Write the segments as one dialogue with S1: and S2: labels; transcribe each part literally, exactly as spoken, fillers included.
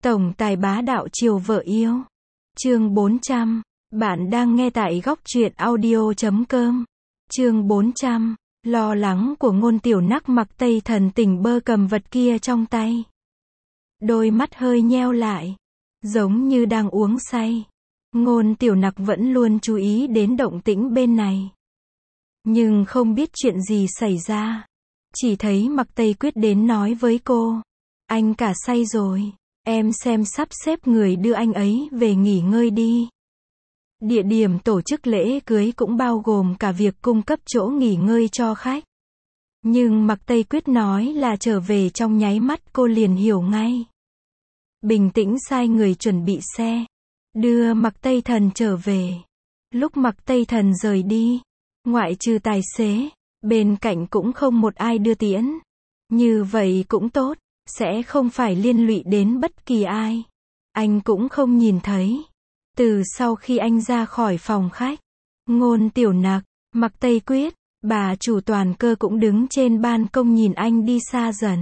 S1: Tổng tài bá đạo chiều vợ yêu. Chương bốn trăm. Bạn đang nghe tại góc truyện audio chấm com. Chương bốn trăm. Lo lắng của Ngôn Tiểu Nặc. Mặc Tây Thần tỉnh bơ cầm vật kia trong tay. Đôi mắt hơi nheo lại. Giống như đang uống say. Ngôn Tiểu Nặc vẫn luôn chú ý đến động tĩnh bên này. Nhưng không biết chuyện gì xảy ra. Chỉ thấy Mặc Tây Quyết đến nói với cô. Anh cả say rồi. Em xem sắp xếp người đưa anh ấy về nghỉ ngơi đi. Địa điểm tổ chức lễ cưới cũng bao gồm cả việc cung cấp chỗ nghỉ ngơi cho khách. Nhưng Mặc Tây Quyết nói là trở về trong nháy mắt cô liền hiểu ngay. Bình tĩnh sai người chuẩn bị xe. Đưa Mặc Tây Thần trở về. Lúc Mặc Tây Thần rời đi. Ngoại trừ tài xế. Bên cạnh cũng không một ai đưa tiễn. Như vậy cũng tốt. Sẽ không phải liên lụy đến bất kỳ ai. Anh cũng không nhìn thấy. Từ sau khi anh ra khỏi phòng khách. Ngôn Tiểu Nặc, Mặc Tây Quyết, bà chủ Toàn Cơ cũng đứng trên ban công nhìn anh đi xa dần.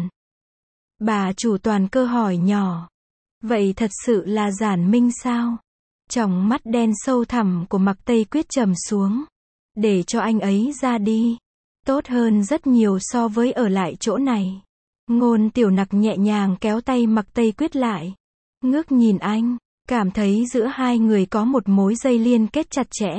S1: Bà chủ Toàn Cơ hỏi nhỏ. Vậy thật sự là Giản Minh sao? Tròng mắt đen sâu thẳm của Mặc Tây Quyết trầm xuống. Để cho anh ấy ra đi. Tốt hơn rất nhiều so với ở lại chỗ này. Ngôn Tiểu Nặc nhẹ nhàng kéo tay Mặc Tây Quyết lại. Ngước nhìn anh. Cảm thấy giữa hai người có một mối dây liên kết chặt chẽ.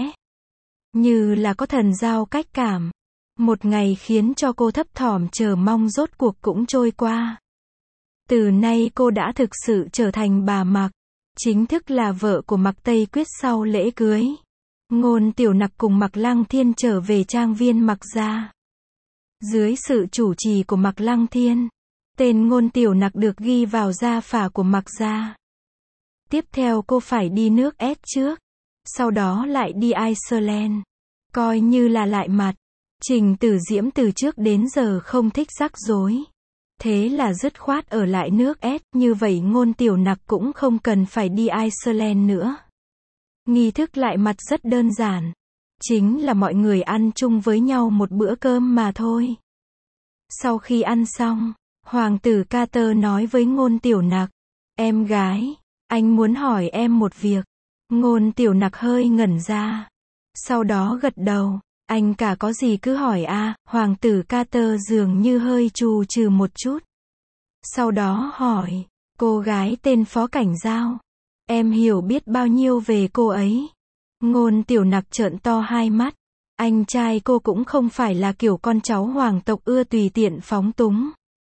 S1: Như là có thần giao cách cảm. Một ngày khiến cho cô thấp thỏm chờ mong rốt cuộc cũng trôi qua. Từ nay cô đã thực sự trở thành bà Mặc. Chính thức là vợ của Mặc Tây Quyết sau lễ cưới. Ngôn Tiểu Nặc cùng Mặc Lăng Thiên trở về trang viên Mặc gia. Dưới sự chủ trì của Mặc Lăng Thiên. Tên Ngôn Tiểu Nặc được ghi vào gia phả của Mặc gia. Tiếp theo cô phải đi nước S trước. Sau đó lại đi Iceland. Coi như là lại mặt. Trình Tử Diễm từ trước đến giờ không thích rắc rối. Thế là dứt khoát ở lại nước S. Như vậy Ngôn Tiểu Nặc cũng không cần phải đi Iceland nữa. Nghi thức lại mặt rất đơn giản. Chính là mọi người ăn chung với nhau một bữa cơm mà thôi. Sau khi ăn xong, Hoàng tử Carter nói với Ngôn Tiểu Nặc. Em gái. Anh muốn hỏi em một việc. Ngôn Tiểu Nặc hơi ngẩn ra. Sau đó gật đầu. Anh cả có gì cứ hỏi a. À. Hoàng tử Carter dường như hơi trù trừ một chút. Sau đó hỏi. Cô gái tên Phó Cảnh Giao. Em hiểu biết bao nhiêu về cô ấy. Ngôn Tiểu Nặc trợn to hai mắt. Anh trai cô cũng không phải là kiểu con cháu hoàng tộc ưa tùy tiện phóng túng.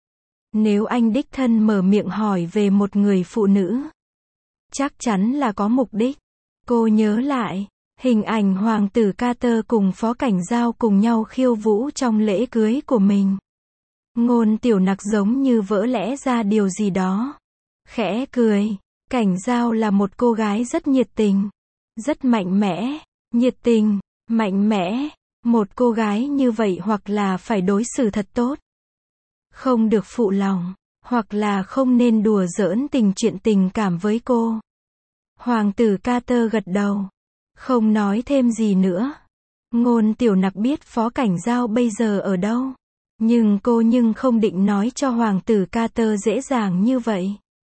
S1: Nếu anh đích thân mở miệng hỏi về một người phụ nữ. Chắc chắn là có mục đích. Cô nhớ lại. Hình ảnh Hoàng tử Carter cùng Phó Cảnh Giao cùng nhau khiêu vũ trong lễ cưới của mình. Ngôn Tiểu Nặc giống như vỡ lẽ ra điều gì đó. Khẽ cười. Cảnh Giao là một cô gái rất nhiệt tình. Rất mạnh mẽ. Nhiệt tình. Mạnh mẽ. Một cô gái như vậy hoặc là phải đối xử thật tốt. Không được phụ lòng. Hoặc là không nên đùa giỡn tình chuyện tình cảm với cô. Hoàng tử Carter gật đầu. Không nói thêm gì nữa. Ngôn Tiểu Nặc biết Phó Cảnh Giao bây giờ ở đâu. Nhưng cô nhưng không định nói cho Hoàng tử Carter dễ dàng như vậy.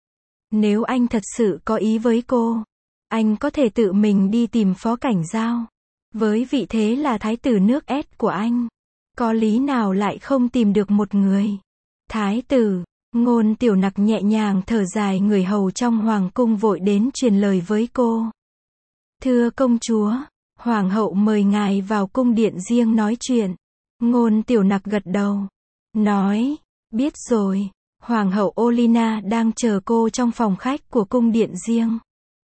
S1: Nếu anh thật sự có ý với cô. Anh có thể tự mình đi tìm Phó Cảnh Giao. Với vị thế là thái tử nước S của anh. Có lý nào lại không tìm được một người. Thái tử. Ngôn Tiểu Nặc nhẹ nhàng thở dài. Người hầu trong hoàng cung vội đến truyền lời với cô. Thưa công chúa, hoàng hậu mời ngài vào cung điện riêng nói chuyện. Ngôn Tiểu Nặc gật đầu. Nói, biết rồi, hoàng hậu Olina đang chờ cô trong phòng khách của cung điện riêng.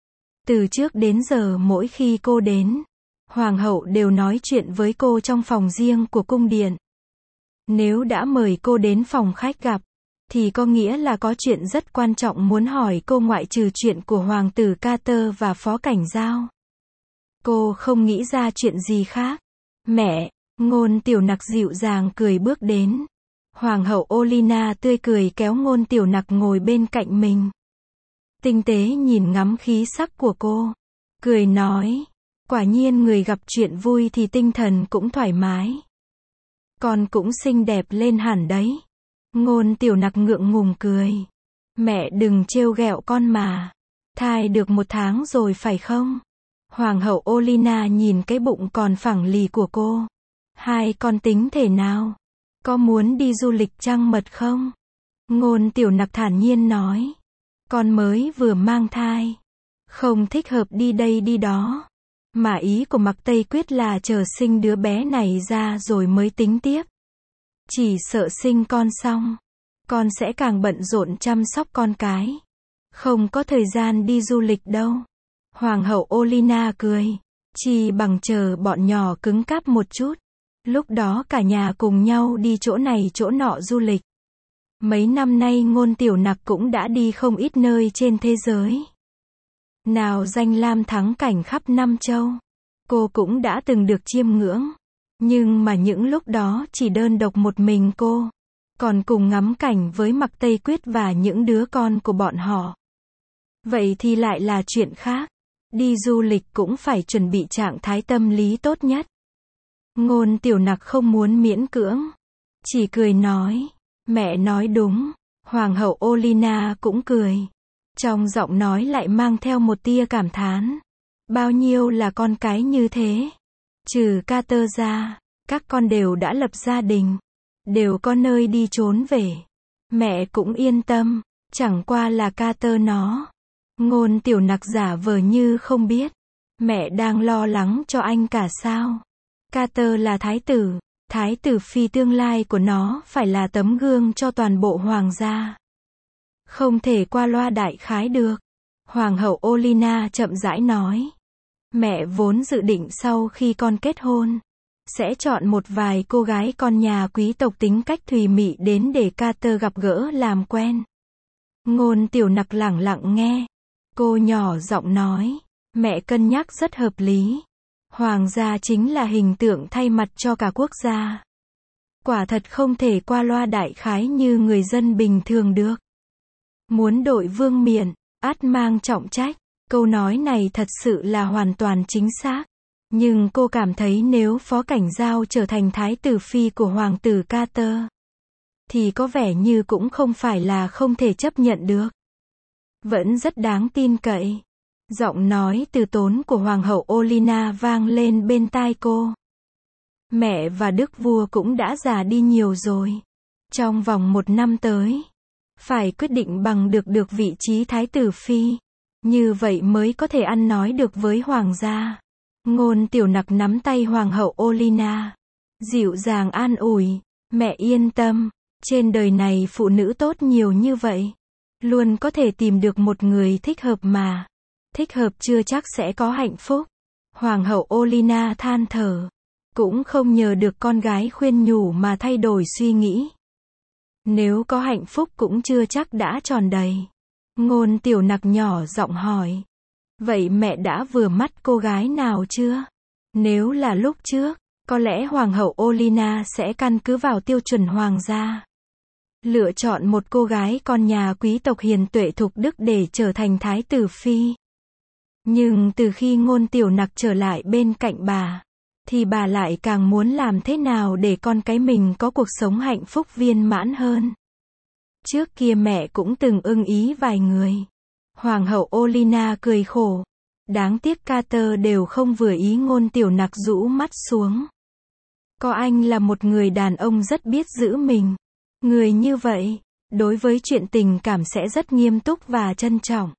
S1: Từ trước đến giờ mỗi khi cô đến, hoàng hậu đều nói chuyện với cô trong phòng riêng của cung điện. Nếu đã mời cô đến phòng khách gặp, thì có nghĩa là có chuyện rất quan trọng muốn hỏi cô ngoại trừ chuyện của Hoàng tử Carter và Phó Cảnh Giao. Cô không nghĩ ra chuyện gì khác. Mẹ, Ngôn Tiểu Nặc dịu dàng cười bước đến. Hoàng hậu Olina tươi cười kéo Ngôn Tiểu Nặc ngồi bên cạnh mình. Tinh tế nhìn ngắm khí sắc của cô. Cười nói, quả nhiên người gặp chuyện vui thì tinh thần cũng thoải mái. Con cũng xinh đẹp lên hẳn đấy. Ngôn Tiểu Nặc ngượng ngùng cười. Mẹ đừng trêu ghẹo con mà. Thai được một tháng rồi phải không? Hoàng hậu Olenna nhìn cái bụng còn phẳng lì của cô. Hai con tính thể nào? Có muốn đi du lịch trăng mật không? Ngôn Tiểu Nặc thản nhiên nói. Con mới vừa mang thai. Không thích hợp đi đây đi đó. Mà ý của Mạc Tây Quyết là chờ sinh đứa bé này ra rồi mới tính tiếp. Chỉ sợ sinh con xong, con sẽ càng bận rộn chăm sóc con cái. Không có thời gian đi du lịch đâu. Hoàng hậu Olenna cười. Chỉ bằng chờ bọn nhỏ cứng cáp một chút. Lúc đó cả nhà cùng nhau đi chỗ này chỗ nọ du lịch. Mấy năm nay Ngôn Tiểu Nặc cũng đã đi không ít nơi trên thế giới. Nào danh lam thắng cảnh khắp năm châu. Cô cũng đã từng được chiêm ngưỡng. Nhưng mà những lúc đó chỉ đơn độc một mình cô. Còn cùng ngắm cảnh với Mạc Tây Quyết và những đứa con của bọn họ. Vậy thì lại là chuyện khác. Đi du lịch cũng phải chuẩn bị trạng thái tâm lý tốt nhất. Ngôn Tiểu Nặc không muốn miễn cưỡng. Chỉ cười nói. Mẹ nói đúng. Hoàng hậu Olenna cũng cười. Trong giọng nói lại mang theo một tia cảm thán. Bao nhiêu là con cái như thế. Trừ Carter ra, các con đều đã lập gia đình. Đều có nơi đi trốn về. Mẹ cũng yên tâm. Chẳng qua là Carter nó. Ngôn Tiểu Nặc giả vờ như không biết. Mẹ đang lo lắng cho anh cả sao. Carter là thái tử. Thái tử phi tương lai của nó phải là tấm gương cho toàn bộ hoàng gia. Không thể qua loa đại khái được. Hoàng hậu Olenna chậm rãi nói. Mẹ vốn dự định sau khi con kết hôn, sẽ chọn một vài cô gái con nhà quý tộc tính cách thùy mị đến để Carter gặp gỡ làm quen. Ngôn Tiểu Nặc lẳng lặng nghe. Cô nhỏ giọng nói. Mẹ cân nhắc rất hợp lý. Hoàng gia chính là hình tượng thay mặt cho cả quốc gia. Quả thật không thể qua loa đại khái như người dân bình thường được. Muốn đội vương miện, ắt mang trọng trách. Câu nói này thật sự là hoàn toàn chính xác. Nhưng cô cảm thấy nếu Phó Cảnh Giao trở thành thái tử phi của hoàng tử Carter, thì có vẻ như cũng không phải là không thể chấp nhận được. Vẫn rất đáng tin cậy. Giọng nói từ tốn của Hoàng hậu Olenna vang lên bên tai cô. Mẹ và đức vua cũng đã già đi nhiều rồi. Trong vòng một năm tới, phải quyết định bằng được được vị trí thái tử phi. Như vậy mới có thể ăn nói được với hoàng gia. Ngôn Tiểu Nặc nắm tay Hoàng hậu Olenna. Dịu dàng an ủi. Mẹ yên tâm. Trên đời này phụ nữ tốt nhiều như vậy. Luôn có thể tìm được một người thích hợp mà. Thích hợp chưa chắc sẽ có hạnh phúc. Hoàng hậu Olenna than thở. Cũng không nhờ được con gái khuyên nhủ mà thay đổi suy nghĩ. Nếu có hạnh phúc cũng chưa chắc đã tròn đầy. Ngôn Tiểu Nặc nhỏ giọng hỏi. Vậy mẹ đã vừa mắt cô gái nào chưa? Nếu là lúc trước, có lẽ Hoàng hậu Olenna sẽ căn cứ vào tiêu chuẩn hoàng gia. Lựa chọn một cô gái con nhà quý tộc hiền tuệ thục đức để trở thành thái tử phi. Nhưng từ khi Ngôn Tiểu Nặc trở lại bên cạnh bà, thì bà lại càng muốn làm thế nào để con cái mình có cuộc sống hạnh phúc viên mãn hơn. Trước kia mẹ cũng từng ưng ý vài người. Hoàng hậu Olenna cười khổ. Đáng tiếc Carter đều không vừa ý. Ngôn Tiểu Nặc rũ mắt xuống. Có anh là một người đàn ông rất biết giữ mình. Người như vậy, đối với chuyện tình cảm sẽ rất nghiêm túc và trân trọng.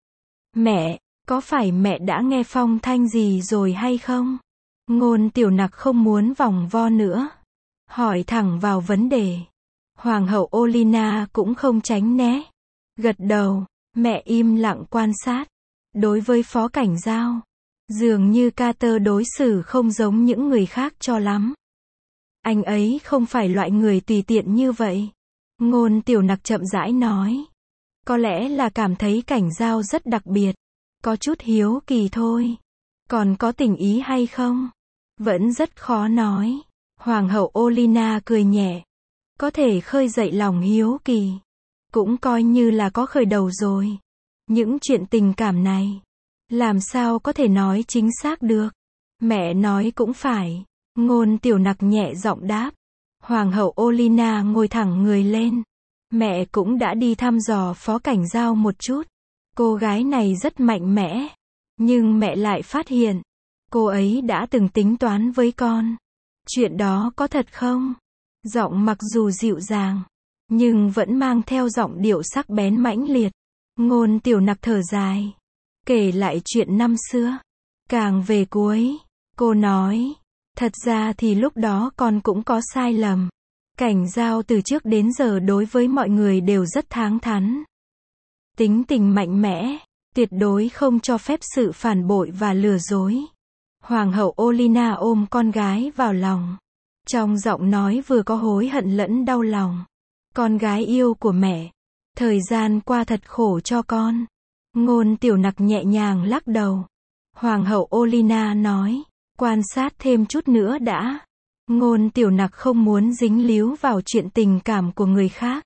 S1: Mẹ, có phải mẹ đã nghe phong thanh gì rồi hay không? Ngôn Tiểu Nặc không muốn vòng vo nữa. Hỏi thẳng vào vấn đề. Hoàng hậu Olenna cũng không tránh né. Gật đầu, mẹ im lặng quan sát. Đối với Phó Cảnh Giao, dường như Carter đối xử không giống những người khác cho lắm. Anh ấy không phải loại người tùy tiện như vậy. Ngôn Tiểu Nặc chậm rãi nói. Có lẽ là cảm thấy Cảnh Giao rất đặc biệt. Có chút hiếu kỳ thôi. Còn có tình ý hay không? Vẫn rất khó nói. Hoàng hậu Olenna cười nhẹ. Có thể khơi dậy lòng hiếu kỳ. Cũng coi như là có khởi đầu rồi. Những chuyện tình cảm này, làm sao có thể nói chính xác được? Mẹ nói cũng phải. Ngôn Tiểu Nặc nhẹ giọng đáp. Hoàng hậu Olenna ngồi thẳng người lên. Mẹ cũng đã đi thăm dò Phó Cảnh Giao một chút. Cô gái này rất mạnh mẽ. Nhưng mẹ lại phát hiện, cô ấy đã từng tính toán với con. Chuyện đó có thật không? Giọng mặc dù dịu dàng, nhưng vẫn mang theo giọng điệu sắc bén mãnh liệt. Ngôn Tiểu Nặc thở dài, kể lại chuyện năm xưa. Càng về cuối, cô nói, thật ra thì lúc đó con cũng có sai lầm. Cảnh Giao từ trước đến giờ đối với mọi người đều rất thẳng thắn. Tính tình mạnh mẽ, tuyệt đối không cho phép sự phản bội và lừa dối. Hoàng hậu Olenna ôm con gái vào lòng. Trong giọng nói vừa có hối hận lẫn đau lòng. Con gái yêu của mẹ, thời gian qua thật khổ cho con. Ngôn Tiểu Nặc nhẹ nhàng lắc đầu. Hoàng hậu Olenna nói, quan sát thêm chút nữa đã. Ngôn Tiểu Nặc không muốn dính líu vào chuyện tình cảm của người khác.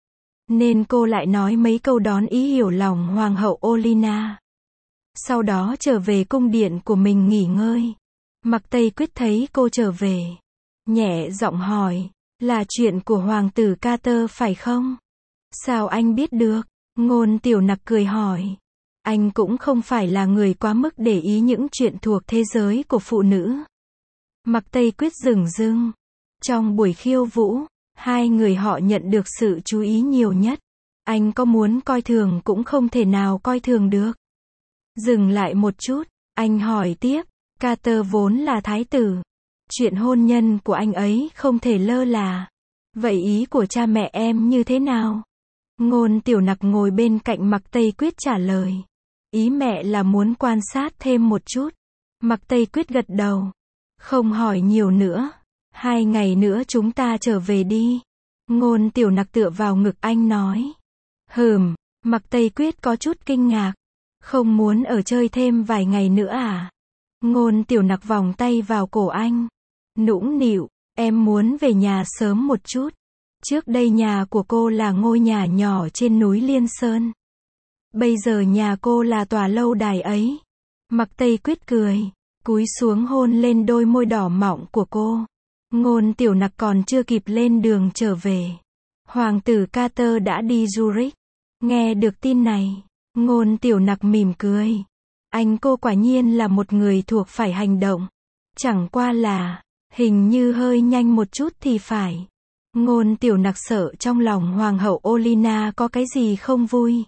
S1: Nên cô lại nói mấy câu đón ý hiểu lòng Hoàng hậu Olenna. Sau đó trở về cung điện của mình nghỉ ngơi. Mặc Tây Quyết thấy cô trở về, nhẹ giọng hỏi, là chuyện của Hoàng tử Carter phải không? Sao anh biết được? Ngôn Tiểu Nặc cười hỏi. Anh cũng không phải là người quá mức để ý những chuyện thuộc thế giới của phụ nữ. Mặc Tây Quyết dửng dưng. Trong buổi khiêu vũ, hai người họ nhận được sự chú ý nhiều nhất. Anh có muốn coi thường cũng không thể nào coi thường được. Dừng lại một chút, anh hỏi tiếp, Carter vốn là thái tử. Chuyện hôn nhân của anh ấy không thể lơ là. Vậy ý của cha mẹ em như thế nào? Ngôn Tiểu Nặc ngồi bên cạnh Mặc Tây Quyết trả lời. Ý mẹ là muốn quan sát thêm một chút. Mặc Tây Quyết gật đầu. Không hỏi nhiều nữa. Hai ngày nữa chúng ta trở về đi. Ngôn Tiểu Nặc tựa vào ngực anh nói. Hừm, Mặc Tây Quyết có chút kinh ngạc. Không muốn ở chơi thêm vài ngày nữa à? Ngôn Tiểu Nặc vòng tay vào cổ anh. Nũng nịu, em muốn về nhà sớm một chút. Trước đây nhà của cô là ngôi nhà nhỏ trên núi Liên Sơn. Bây giờ nhà cô là tòa lâu đài ấy. Mặc Tây Quyết cười, cúi xuống hôn lên đôi môi đỏ mọng của cô. Ngôn Tiểu Nặc còn chưa kịp lên đường trở về. Hoàng tử Carter đã đi Zurich. Nghe được tin này, Ngôn Tiểu Nặc mỉm cười. Anh cô quả nhiên là một người thuộc phải hành động. Chẳng qua là, hình như hơi nhanh một chút thì phải. Ngôn Tiểu Nặc sợ trong lòng Hoàng hậu Olenna có cái gì không vui.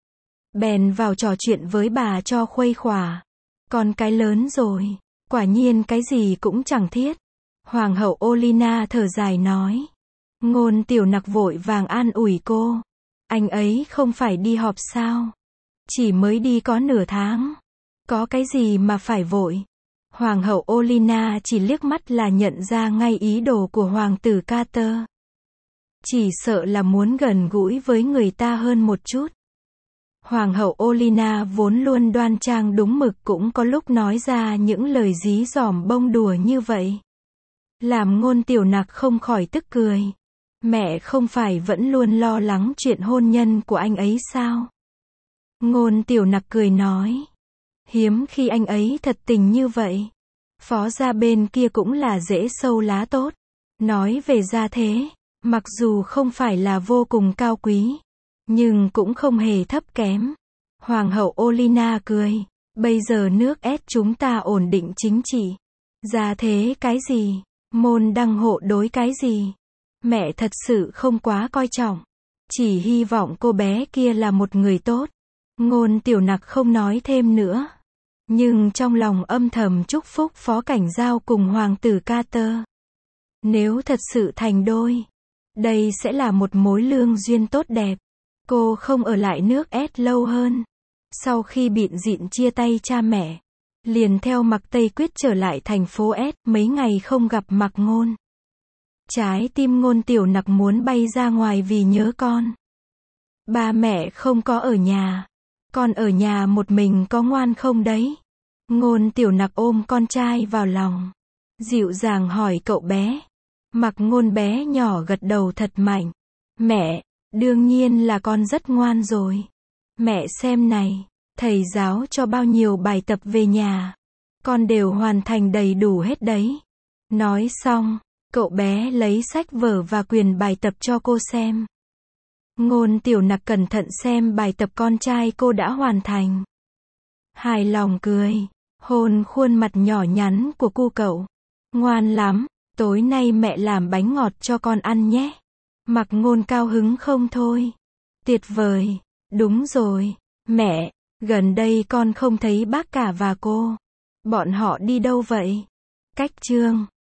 S1: Bèn vào trò chuyện với bà cho khuây khỏa. Con cái lớn rồi, quả nhiên cái gì cũng chẳng thiết. Hoàng hậu Olenna thở dài nói. Ngôn Tiểu Nặc vội vàng an ủi cô. Anh ấy không phải đi họp sao? Chỉ mới đi có nửa tháng. Có cái gì mà phải vội? Hoàng hậu Olenna chỉ liếc mắt là nhận ra ngay ý đồ của Hoàng tử Carter. Chỉ sợ là muốn gần gũi với người ta hơn một chút. Hoàng hậu Olenna vốn luôn đoan trang đúng mực cũng có lúc nói ra những lời dí dỏm bông đùa như vậy. Làm Ngôn Tiểu Nặc không khỏi tức cười. Mẹ không phải vẫn luôn lo lắng chuyện hôn nhân của anh ấy sao? Ngôn Tiểu Nặc cười nói. Hiếm khi anh ấy thật tình như vậy. Phó gia bên kia cũng là rễ sâu lá tốt. Nói về gia thế, mặc dù không phải là vô cùng cao quý, nhưng cũng không hề thấp kém. Hoàng hậu Olenna cười. Bây giờ nước S chúng ta ổn định chính trị. Gia thế cái gì? Môn đăng hộ đối cái gì? Mẹ thật sự không quá coi trọng. Chỉ hy vọng cô bé kia là một người tốt. Ngôn Tiểu Nặc không nói thêm nữa. Nhưng trong lòng âm thầm chúc phúc Phó Cảnh Giao cùng Hoàng tử Carter. Nếu thật sự thành đôi, đây sẽ là một mối lương duyên tốt đẹp. Cô không ở lại nước S lâu hơn. Sau khi bịn dịn chia tay cha mẹ, liền theo Mặc Tây Quyết trở lại thành phố S, mấy ngày không gặp Mặc Ngôn. Trái tim Ngôn Tiểu Nặc muốn bay ra ngoài vì nhớ con. Ba mẹ không có ở nhà. Con ở nhà một mình có ngoan không đấy? Ngôn Tiểu Nặc ôm con trai vào lòng. Dịu dàng hỏi cậu bé. Mặc Ngôn bé nhỏ gật đầu thật mạnh. Mẹ, đương nhiên là con rất ngoan rồi. Mẹ xem này, thầy giáo cho bao nhiêu bài tập về nhà. Con đều hoàn thành đầy đủ hết đấy. Nói xong, cậu bé lấy sách vở và quyền bài tập cho cô xem. Ngôn Tiểu Nặc cẩn thận xem bài tập con trai cô đã hoàn thành. Hài lòng cười, hôn khuôn mặt nhỏ nhắn của cu cậu. Ngoan lắm, tối nay mẹ làm bánh ngọt cho con ăn nhé. Mặc Ngôn cao hứng không thôi. Tuyệt vời, đúng rồi, mẹ, gần đây con không thấy bác cả và cô. Bọn họ đi đâu vậy? Cách Chương